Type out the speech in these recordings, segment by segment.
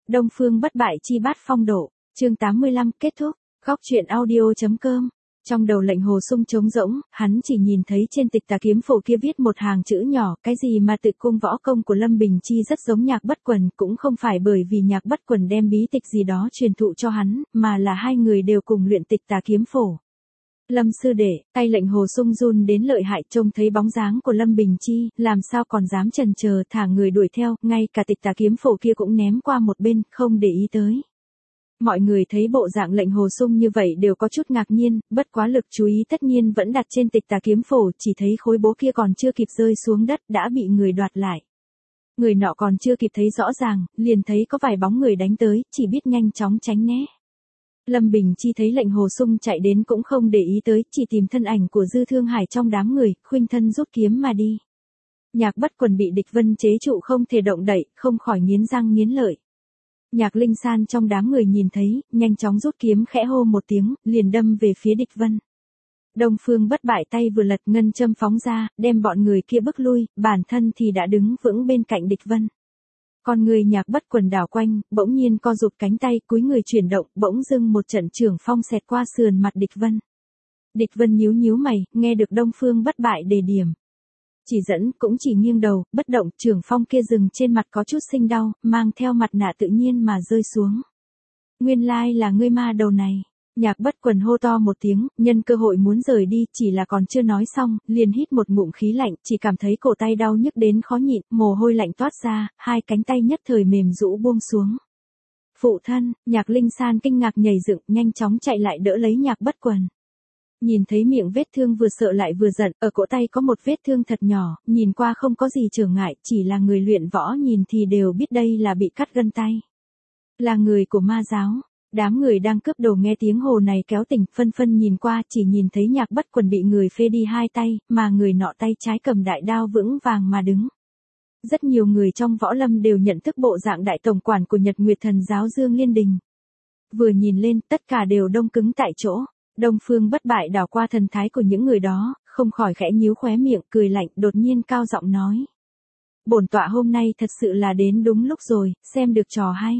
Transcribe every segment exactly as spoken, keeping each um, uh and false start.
Đông Phương bất bại chi bát phong độ, chương tám mươi lăm kết thúc, góc truyện audio.com. Trong đầu Lệnh Hồ Sung trống rỗng, hắn chỉ nhìn thấy trên tịch tà kiếm phổ kia viết một hàng chữ nhỏ, cái gì mà tự cung võ công của Lâm Bình Chi rất giống Nhạc Bất Quần, cũng không phải bởi vì Nhạc Bất Quần đem bí tịch gì đó truyền thụ cho hắn, mà là hai người đều cùng luyện tịch tà kiếm phổ. Lâm sư đệ, tay Lệnh Hồ Sung run đến lợi hại, trông thấy bóng dáng của Lâm Bình Chi, làm sao còn dám chần chờ thả người đuổi theo, ngay cả tịch tà kiếm phổ kia cũng ném qua một bên, không để ý tới. Mọi người thấy bộ dạng Lệnh Hồ Sung như vậy đều có chút ngạc nhiên, bất quá lực chú ý tất nhiên vẫn đặt trên tịch tà kiếm phổ, chỉ thấy khối bố kia còn chưa kịp rơi xuống đất đã bị người đoạt lại. Người nọ còn chưa kịp thấy rõ ràng, liền thấy có vài bóng người đánh tới, chỉ biết nhanh chóng tránh né. Lâm Bình Chi thấy Lệnh Hồ Sung chạy đến cũng không để ý tới, chỉ tìm thân ảnh của Dư Thương Hải trong đám người, khuynh thân rút kiếm mà đi. Nhạc Bất Quần bị địch vân chế trụ không thể động đậy, không khỏi nghiến răng nghiến lợi. Nhạc Linh San trong đám người nhìn thấy, nhanh chóng rút kiếm khẽ hô một tiếng, liền đâm về phía địch vân. Đông Phương bất bại tay vừa lật ngân châm phóng ra, đem bọn người kia bức lui, bản thân thì đã đứng vững bên cạnh địch vân. Con người Nhạc Bất Quần đảo quanh, bỗng nhiên co rụt cánh tay, cúi người chuyển động, bỗng dưng một trận trường phong xẹt qua sườn mặt địch vân. Địch vân nhíu nhíu mày, nghe được Đông Phương bất bại đề điểm. Chỉ dẫn, cũng chỉ nghiêng đầu, bất động, trường phong kia dừng trên mặt có chút sinh đau, mang theo mặt nạ tự nhiên mà rơi xuống. Nguyên lai là ngươi ma đầu này. Nhạc Bất Quần hô to một tiếng, nhân cơ hội muốn rời đi, chỉ là còn chưa nói xong, liền hít một ngụm khí lạnh, chỉ cảm thấy cổ tay đau nhức đến khó nhịn, mồ hôi lạnh toát ra, hai cánh tay nhất thời mềm rũ buông xuống. Phụ thân, Nhạc Linh San kinh ngạc nhảy dựng, nhanh chóng chạy lại đỡ lấy Nhạc Bất Quần. Nhìn thấy miệng vết thương vừa sợ lại vừa giận, ở cổ tay có một vết thương thật nhỏ, nhìn qua không có gì trở ngại, chỉ là người luyện võ nhìn thì đều biết đây là bị cắt gân tay. Là người của ma giáo. Đám người đang cướp đồ nghe tiếng hồ này kéo tỉnh, phân phân nhìn qua, chỉ nhìn thấy Nhạc Bất Quần bị người phê đi hai tay, mà người nọ tay trái cầm đại đao vững vàng mà đứng. Rất nhiều người trong võ lâm đều nhận thức bộ dạng đại tổng quản của Nhật Nguyệt Thần giáo Dương Liên Đình. Vừa nhìn lên, tất cả đều đông cứng tại chỗ. Đông Phương bất bại đảo qua thần thái của những người đó, không khỏi khẽ nhíu khóe miệng, cười lạnh, đột nhiên cao giọng nói. Bổn tọa hôm nay thật sự là đến đúng lúc rồi, xem được trò hay.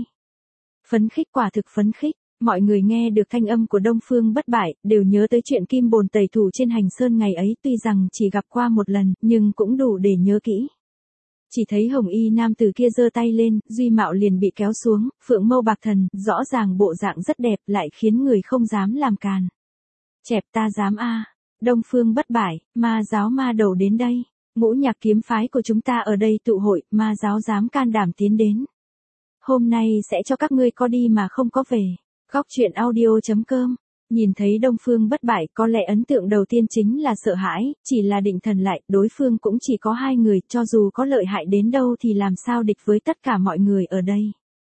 Phấn khích, quả thực phấn khích, mọi người nghe được thanh âm của Đông Phương bất bại, đều nhớ tới chuyện Kim Bồn tẩy thủ trên hành sơn ngày ấy, tuy rằng chỉ gặp qua một lần, nhưng cũng đủ để nhớ kỹ. Chỉ thấy hồng y nam tử kia giơ tay lên, duy mạo liền bị kéo xuống, phượng mâu bạc thần, rõ ràng bộ dạng rất đẹp, lại khiến người không dám làm càn. Chẹp ta dám a. Đông Phương bất bại, ma giáo ma đầu đến đây, ngũ nhạc kiếm phái của chúng ta ở đây tụ hội, ma giáo dám can đảm tiến đến. Hôm nay sẽ cho các ngươi có đi mà không có về. Góc truyện audio.com. Nhìn thấy Đông Phương bất bại, có lẽ ấn tượng đầu tiên chính là sợ hãi, chỉ là định thần lại, đối phương cũng chỉ có hai người, cho dù có lợi hại đến đâu thì làm sao địch với tất cả mọi người ở đây.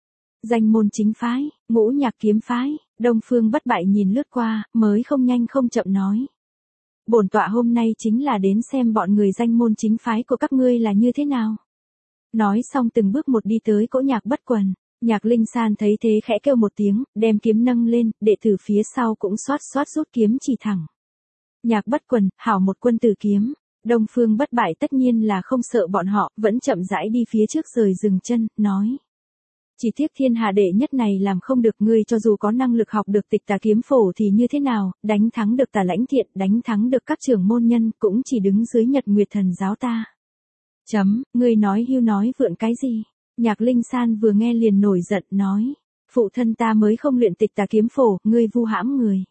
Danh môn chính phái, ngũ nhạc kiếm phái, Đông Phương bất bại nhìn lướt qua, mới không nhanh không chậm nói. Bổn tọa hôm nay chính là đến xem bọn người danh môn chính phái của các ngươi là như thế nào. Nói xong từng bước một đi tới cỗ Nhạc Bất Quần. Nhạc Linh San thấy thế khẽ kêu một tiếng, đem kiếm nâng lên, đệ tử phía sau cũng xoát xoát rút kiếm chỉ thẳng. Nhạc Bất Quần, hảo một quân tử kiếm. Đông Phương bất bại tất nhiên là không sợ bọn họ, vẫn chậm rãi đi phía trước rời dừng chân, nói. Chỉ tiếc thiên hạ đệ nhất này làm không được, ngươi cho dù có năng lực học được tịch tà kiếm phổ thì như thế nào, đánh thắng được Tà Lãnh Thiện, đánh thắng được các trưởng môn nhân, cũng chỉ đứng dưới Nhật Nguyệt Thần giáo ta. Chấm, ngươi nói hưu nói vượn cái gì? Nhạc Linh San vừa nghe liền nổi giận, nói. Phụ thân ta mới không luyện tịch tà kiếm phổ, ngươi vu hãm người.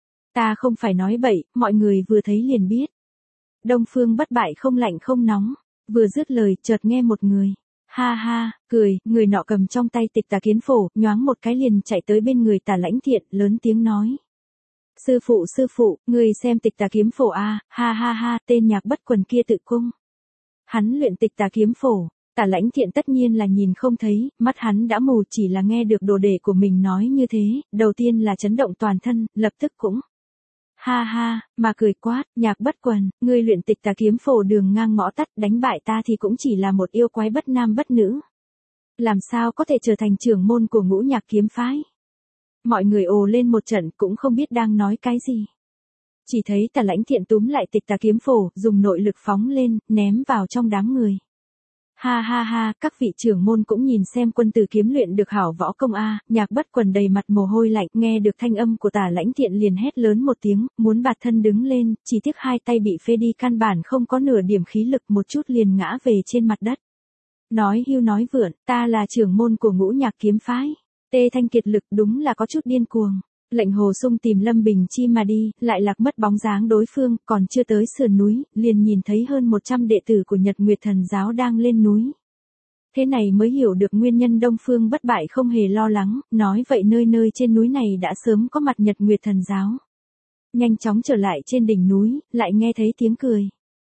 Ta không phải nói bậy, mọi người vừa thấy liền biết. Đông Phương bất bại không lạnh không nóng, vừa dứt lời, chợt nghe một người. Ha ha, cười, người nọ cầm trong tay tịch tà kiếm phổ, nhoáng một cái liền chạy tới bên người Tà Lãnh Thiện, lớn tiếng nói. Sư phụ sư phụ, người xem tịch tà kiếm phổ a, ha ha ha, tên Nhạc Bất Quần kia tự cung. Hắn luyện tịch tà kiếm phổ. Tà Lãnh Thiện tất nhiên là nhìn không thấy, mắt hắn đã mù, chỉ là nghe được đồ đệ của mình nói như thế, đầu tiên là chấn động toàn thân, lập tức cũng. Ha ha, mà cười quát, Nhạc Bất Quần, ngươi luyện tịch tà kiếm phổ đường ngang ngõ tắt, đánh bại ta thì cũng chỉ là một yêu quái bất nam bất nữ. Làm sao có thể trở thành trưởng môn của ngũ nhạc kiếm phái? Mọi người ồ lên một trận cũng không biết đang nói cái gì. Chỉ thấy Tà Lãnh Thiện túm lại tịch tà kiếm phổ, dùng nội lực phóng lên, ném vào trong đám người. Ha ha ha, các vị trưởng môn cũng nhìn xem quân tử kiếm luyện được hảo võ công a. Nhạc Bất Quần đầy mặt mồ hôi lạnh, nghe được thanh âm của Tả Lãnh Thiện liền hét lớn một tiếng, muốn bạt thân đứng lên, chỉ tiếc hai tay bị phê đi, căn bản không có nửa điểm khí lực, một chút liền ngã về trên mặt đất. Nói hưu nói vượn, ta là trưởng môn của Ngũ Nhạc kiếm phái. Tê Thanh kiệt lực đúng là có chút điên cuồng. Lệnh Hồ Sung tìm Lâm Bình Chi mà đi, lại lạc mất bóng dáng đối phương, còn chưa tới sườn núi, liền nhìn thấy hơn một trăm đệ tử của Nhật Nguyệt Thần giáo đang lên núi. Thế này mới hiểu được nguyên nhân Đông Phương Bất Bại không hề lo lắng, nói vậy nơi nơi trên núi này đã sớm có mặt Nhật Nguyệt Thần giáo. Nhanh chóng trở lại trên đỉnh núi, lại nghe thấy tiếng cười.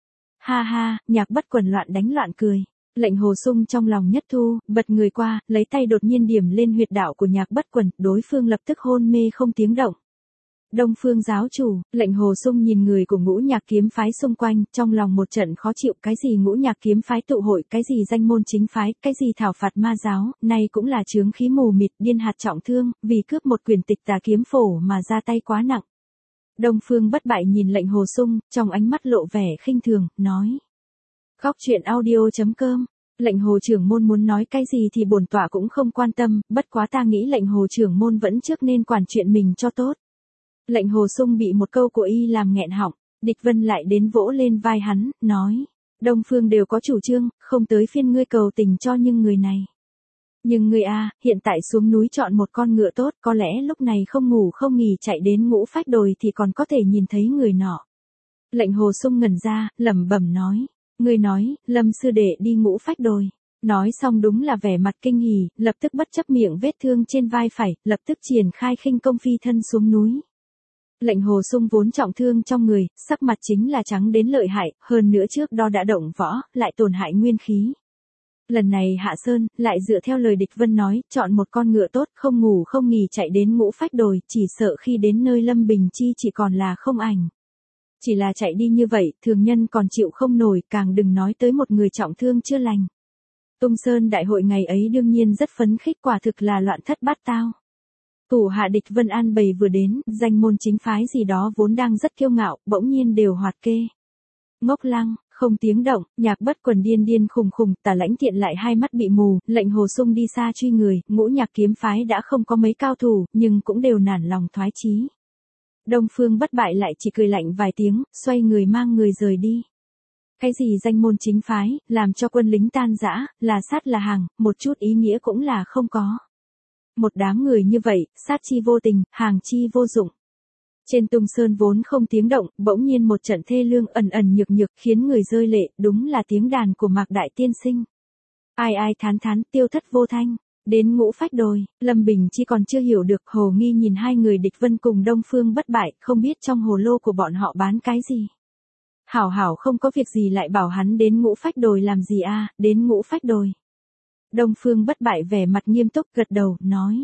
Ha ha, Nhạc Bất Quần loạn đánh loạn cười. Lệnh Hồ Sung trong lòng nhất thu, bật người qua, lấy tay đột nhiên điểm lên huyệt đạo của Nhạc Bất Quần, đối phương lập tức hôn mê không tiếng động. Đông Phương giáo chủ, Lệnh Hồ Sung nhìn người của Ngũ Nhạc kiếm phái xung quanh, trong lòng một trận khó chịu, cái gì Ngũ Nhạc kiếm phái tụ hội, cái gì danh môn chính phái, cái gì thảo phạt ma giáo, nay cũng là chướng khí mù mịt, điên hạt trọng thương, vì cướp một quyền tịch tà kiếm phổ mà ra tay quá nặng. Đông Phương Bất Bại nhìn Lệnh Hồ Sung, trong ánh mắt lộ vẻ khinh thường, nói. Góc truyện audio chấm com. Lệnh Hồ trưởng môn muốn nói cái gì thì bổn tọa cũng không quan tâm, bất quá ta nghĩ Lệnh Hồ trưởng môn vẫn trước nên quản chuyện mình cho tốt. Lệnh Hồ Sung bị một câu của y làm nghẹn họng, Địch Vân lại đến vỗ lên vai hắn, nói, Đông Phương đều có chủ trương, không tới phiên ngươi cầu tình cho những người này. Nhưng ngươi a, hiện tại xuống núi chọn một con ngựa tốt, có lẽ lúc này không ngủ không nghỉ chạy đến Ngũ Phách đồi thì còn có thể nhìn thấy người nọ. Lệnh Hồ Sung ngẩn ra, lẩm bẩm nói. Người nói, Lâm sư đệ đi Ngũ Phách đồi. Nói xong đúng là vẻ mặt kinh hỉ, lập tức bất chấp miệng vết thương trên vai phải, lập tức triển khai khinh công phi thân xuống núi. Lệnh Hồ Sung vốn trọng thương trong người, sắc mặt chính là trắng đến lợi hại, hơn nữa trước đó đã động võ, lại tổn hại nguyên khí. Lần này hạ sơn, lại dựa theo lời Địch Vân nói, chọn một con ngựa tốt, không ngủ không nghỉ chạy đến Ngũ Phách đồi, chỉ sợ khi đến nơi Lâm Bình Chi chỉ còn là không ảnh. Chỉ là chạy đi như vậy, thường nhân còn chịu không nổi, càng đừng nói tới một người trọng thương chưa lành. Tung Sơn đại hội ngày ấy đương nhiên rất phấn khích, quả thực là loạn thất bát tao. Thủ hạ Địch Vân an bày vừa đến, danh môn chính phái gì đó vốn đang rất kiêu ngạo, bỗng nhiên đều hoạt kê. Ngốc lăng, không tiếng động, Nhạc Bất Quần điên điên khùng khùng, Tả Lãnh Thiện lại hai mắt bị mù, Lệnh Hồ Sung đi xa truy người, Ngũ Nhạc kiếm phái đã không có mấy cao thủ, nhưng cũng đều nản lòng thoái chí. Đông Phương Bất Bại lại chỉ cười lạnh vài tiếng, xoay người mang người rời đi. Cái gì danh môn chính phái, làm cho quân lính tan rã, là sát là hàng, một chút ý nghĩa cũng là không có. Một đám người như vậy, sát chi vô tình, hàng chi vô dụng. Trên Tung Sơn vốn không tiếng động, bỗng nhiên một trận thê lương ẩn ẩn nhược nhược khiến người rơi lệ, đúng là tiếng đàn của Mạc Đại Tiên Sinh. Ai ai thán thán, tiêu thất vô thanh. Đến Ngũ Phách đồi, Lâm Bình Chi còn chưa hiểu được, hồ nghi nhìn hai người Địch Vân cùng Đông Phương Bất Bại, không biết trong hồ lô của bọn họ bán cái gì. Hảo hảo không có việc gì lại bảo hắn đến Ngũ Phách đồi làm gì a, à, đến Ngũ Phách đồi. Đông Phương Bất Bại vẻ mặt nghiêm túc gật đầu, nói.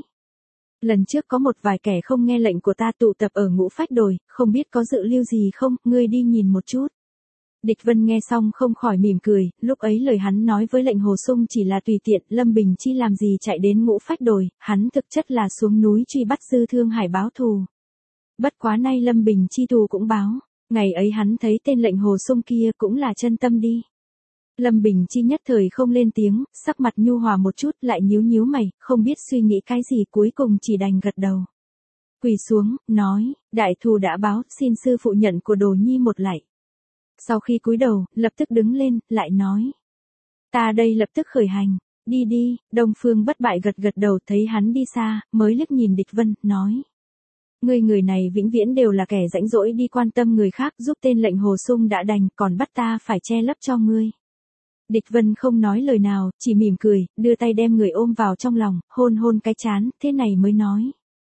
Lần trước có một vài kẻ không nghe lệnh của ta tụ tập ở Ngũ Phách đồi, không biết có dự lưu gì không, ngươi đi nhìn một chút. Địch Vân nghe xong không khỏi mỉm cười, lúc ấy lời hắn nói với Lệnh Hồ Sung chỉ là tùy tiện, Lâm Bình Chi làm gì chạy đến Ngũ Phách đồi, hắn thực chất là xuống núi truy bắt Dư Thương Hải báo thù. Bất quá nay Lâm Bình Chi thù cũng báo, ngày ấy hắn thấy tên Lệnh Hồ Sung kia cũng là chân tâm đi. Lâm Bình Chi nhất thời không lên tiếng, sắc mặt nhu hòa một chút lại nhíu nhíu mày, không biết suy nghĩ cái gì cuối cùng chỉ đành gật đầu. Quỳ xuống, nói, đại thù đã báo, xin sư phụ nhận của Đồ Nhi một lạy. Sau khi cúi đầu, lập tức đứng lên, lại nói. Ta đây lập tức khởi hành, đi đi, Đông Phương Bất Bại gật gật đầu thấy hắn đi xa, mới liếc nhìn Địch Vân, nói. Ngươi người này vĩnh viễn đều là kẻ rãnh rỗi đi quan tâm người khác, giúp tên Lệnh Hồ Sung đã đành, còn bắt ta phải che lấp cho ngươi. Địch Vân không nói lời nào, chỉ mỉm cười, đưa tay đem người ôm vào trong lòng, hôn hôn cái trán, thế này mới nói.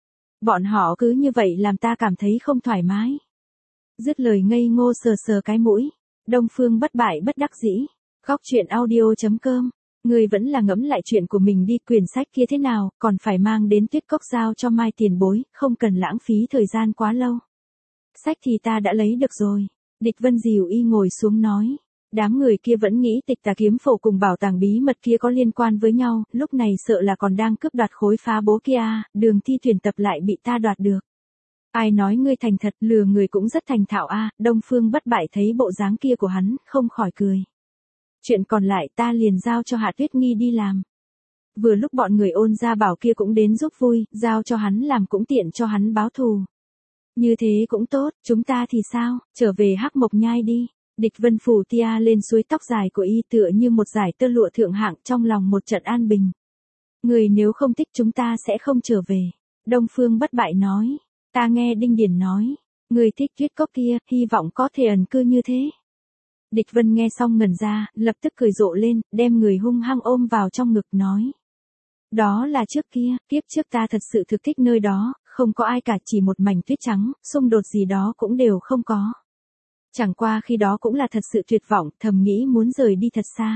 Bọn họ cứ như vậy làm ta cảm thấy không thoải mái. Dứt lời ngây ngô sờ sờ cái mũi. Đông Phương Bất Bại bất đắc dĩ. Góc truyện audio chấm com. Người vẫn là ngẫm lại chuyện của mình đi, quyển sách kia thế nào, còn phải mang đến Tuyết Cốc giao cho Mai tiền bối, không cần lãng phí thời gian quá lâu. Sách thì ta đã lấy được rồi. Địch Vân dìu y ngồi xuống nói. Đám người kia vẫn nghĩ tịch tà kiếm phổ cùng bảo tàng bí mật kia có liên quan với nhau, lúc này sợ là còn đang cướp đoạt khối phá bố kia, đường thi tuyển tập lại bị ta đoạt được. Ai nói ngươi thành thật, lừa người cũng rất thành thạo a. Đông Phương Bất Bại thấy bộ dáng kia của hắn, không khỏi cười. Chuyện còn lại ta liền giao cho Hạ Tuyết Nghi đi làm. Vừa lúc bọn người Ôn gia bảo kia cũng đến giúp vui, giao cho hắn làm cũng tiện cho hắn báo thù. Như thế cũng tốt, chúng ta thì sao, trở về Hắc Mộc Nhai đi. Địch Vân phủ tia lên suối tóc dài của y tựa như một dải tơ lụa thượng hạng, trong lòng một trận an bình. Người nếu không thích chúng ta sẽ không trở về. Đông Phương Bất Bại nói. Ta nghe Đinh Điển nói. Người thích Tuyết Cốc kia, hy vọng có thể ẩn cư như thế. Địch Vân nghe xong ngẩn ra, lập tức cười rộ lên, đem người hung hăng ôm vào trong ngực nói. Đó là trước kia, kiếp trước ta thật sự thực thích nơi đó, không có ai cả, chỉ một mảnh tuyết trắng, xung đột gì đó cũng đều không có. Chẳng qua khi đó cũng là thật sự tuyệt vọng, thầm nghĩ muốn rời đi thật xa.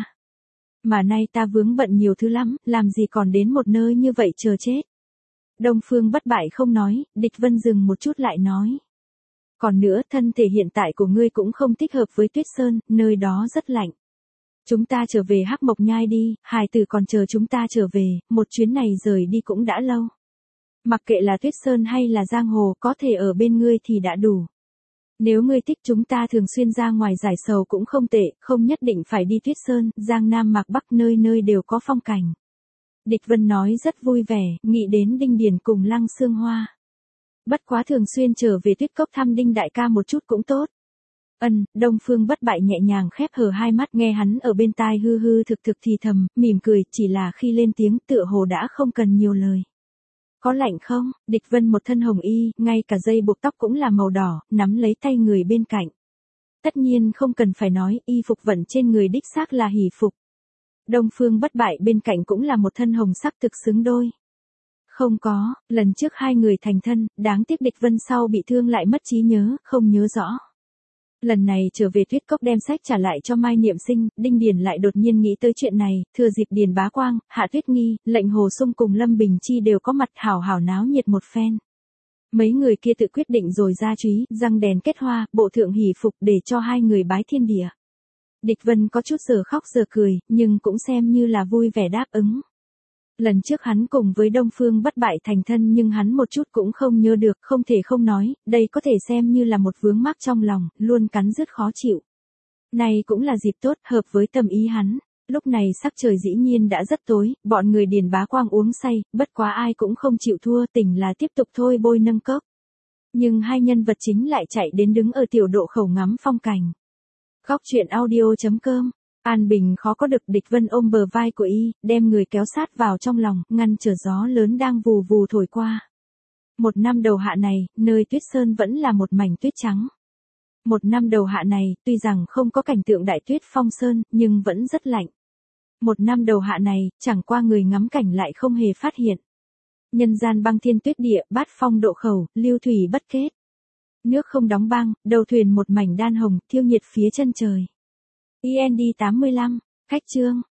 Mà nay ta vướng bận nhiều thứ lắm, làm gì còn đến một nơi như vậy chờ chết. Đông Phương Bất Bại không nói, Địch Vân dừng một chút lại nói. Còn nữa, thân thể hiện tại của ngươi cũng không thích hợp với Tuyết Sơn, nơi đó rất lạnh. Chúng ta trở về Hắc Mộc Nhai đi, hài tử còn chờ chúng ta trở về, một chuyến này rời đi cũng đã lâu. Mặc kệ là Tuyết Sơn hay là giang hồ, có thể ở bên ngươi thì đã đủ. Nếu ngươi thích chúng ta thường xuyên ra ngoài giải sầu cũng không tệ, không nhất định phải đi Tuyết Sơn, Giang Nam Mạc Bắc nơi nơi đều có phong cảnh. Địch Vân nói rất vui vẻ, nghĩ đến Đinh Điển cùng Lăng Xương Hoa. Bất quá thường xuyên trở về Tuyết Cốc thăm Đinh đại ca một chút cũng tốt. Ân, Đông Phương Bất Bại nhẹ nhàng khép hờ hai mắt, nghe hắn ở bên tai hư hư thực thực thì thầm, mỉm cười, chỉ là khi lên tiếng tựa hồ đã không cần nhiều lời. Có lạnh không? Địch Vân một thân hồng y, ngay cả dây buộc tóc cũng là màu đỏ, nắm lấy tay người bên cạnh. Tất nhiên không cần phải nói, y phục vận trên người đích xác là hỷ phục. Đông Phương Bất Bại bên cạnh cũng là một thân hồng sắc thực xứng đôi. Không có, lần trước hai người thành thân, đáng tiếc Địch Vân sau bị thương lại mất trí nhớ, không nhớ rõ. Lần này trở về Tuyết Cốc đem sách trả lại cho Mai Niệm Sinh, Đinh Điển lại đột nhiên nghĩ tới chuyện này, thừa dịp Điền Bá Quang, Hạ Tuyết Nghi, Lệnh Hồ Sung cùng Lâm Bình Chi đều có mặt, hảo hảo náo nhiệt một phen. Mấy người kia tự quyết định rồi ra chúy, răng đèn kết hoa, bộ thượng hỷ phục để cho hai người bái thiên địa. Địch Vân có chút giờ khóc giờ cười, nhưng cũng xem như là vui vẻ đáp ứng. Lần trước hắn cùng với Đông Phương Bất Bại thành thân nhưng hắn một chút cũng không nhớ được, không thể không nói, đây có thể xem như là một vướng mắc trong lòng, luôn cắn rứt khó chịu. Này cũng là dịp tốt, hợp với tâm ý hắn. Lúc này sắc trời dĩ nhiên đã rất tối, bọn người Điền Bá Quang uống say, bất quá ai cũng không chịu thua, tỉnh là tiếp tục thôi bôi nâng cốc. Nhưng hai nhân vật chính lại chạy đến đứng ở tiểu độ khẩu ngắm phong cảnh. Góc truyện audio chấm com. An Bình khó có được, Địch Vân ôm bờ vai của y, đem người kéo sát vào trong lòng, ngăn trở gió lớn đang vù vù thổi qua. Một năm đầu hạ này, nơi Tuyết Sơn vẫn là một mảnh tuyết trắng. Một năm đầu hạ này, tuy rằng không có cảnh tượng đại tuyết phong sơn, nhưng vẫn rất lạnh. Một năm đầu hạ này, chẳng qua người ngắm cảnh lại không hề phát hiện. Nhân gian băng thiên tuyết địa, bát phong độ khẩu, lưu thủy bất kết. Nước không đóng băng, đầu thuyền một mảnh đan hồng, thiêu nhiệt phía chân trời. i en đê tám mươi lăm, khách chương.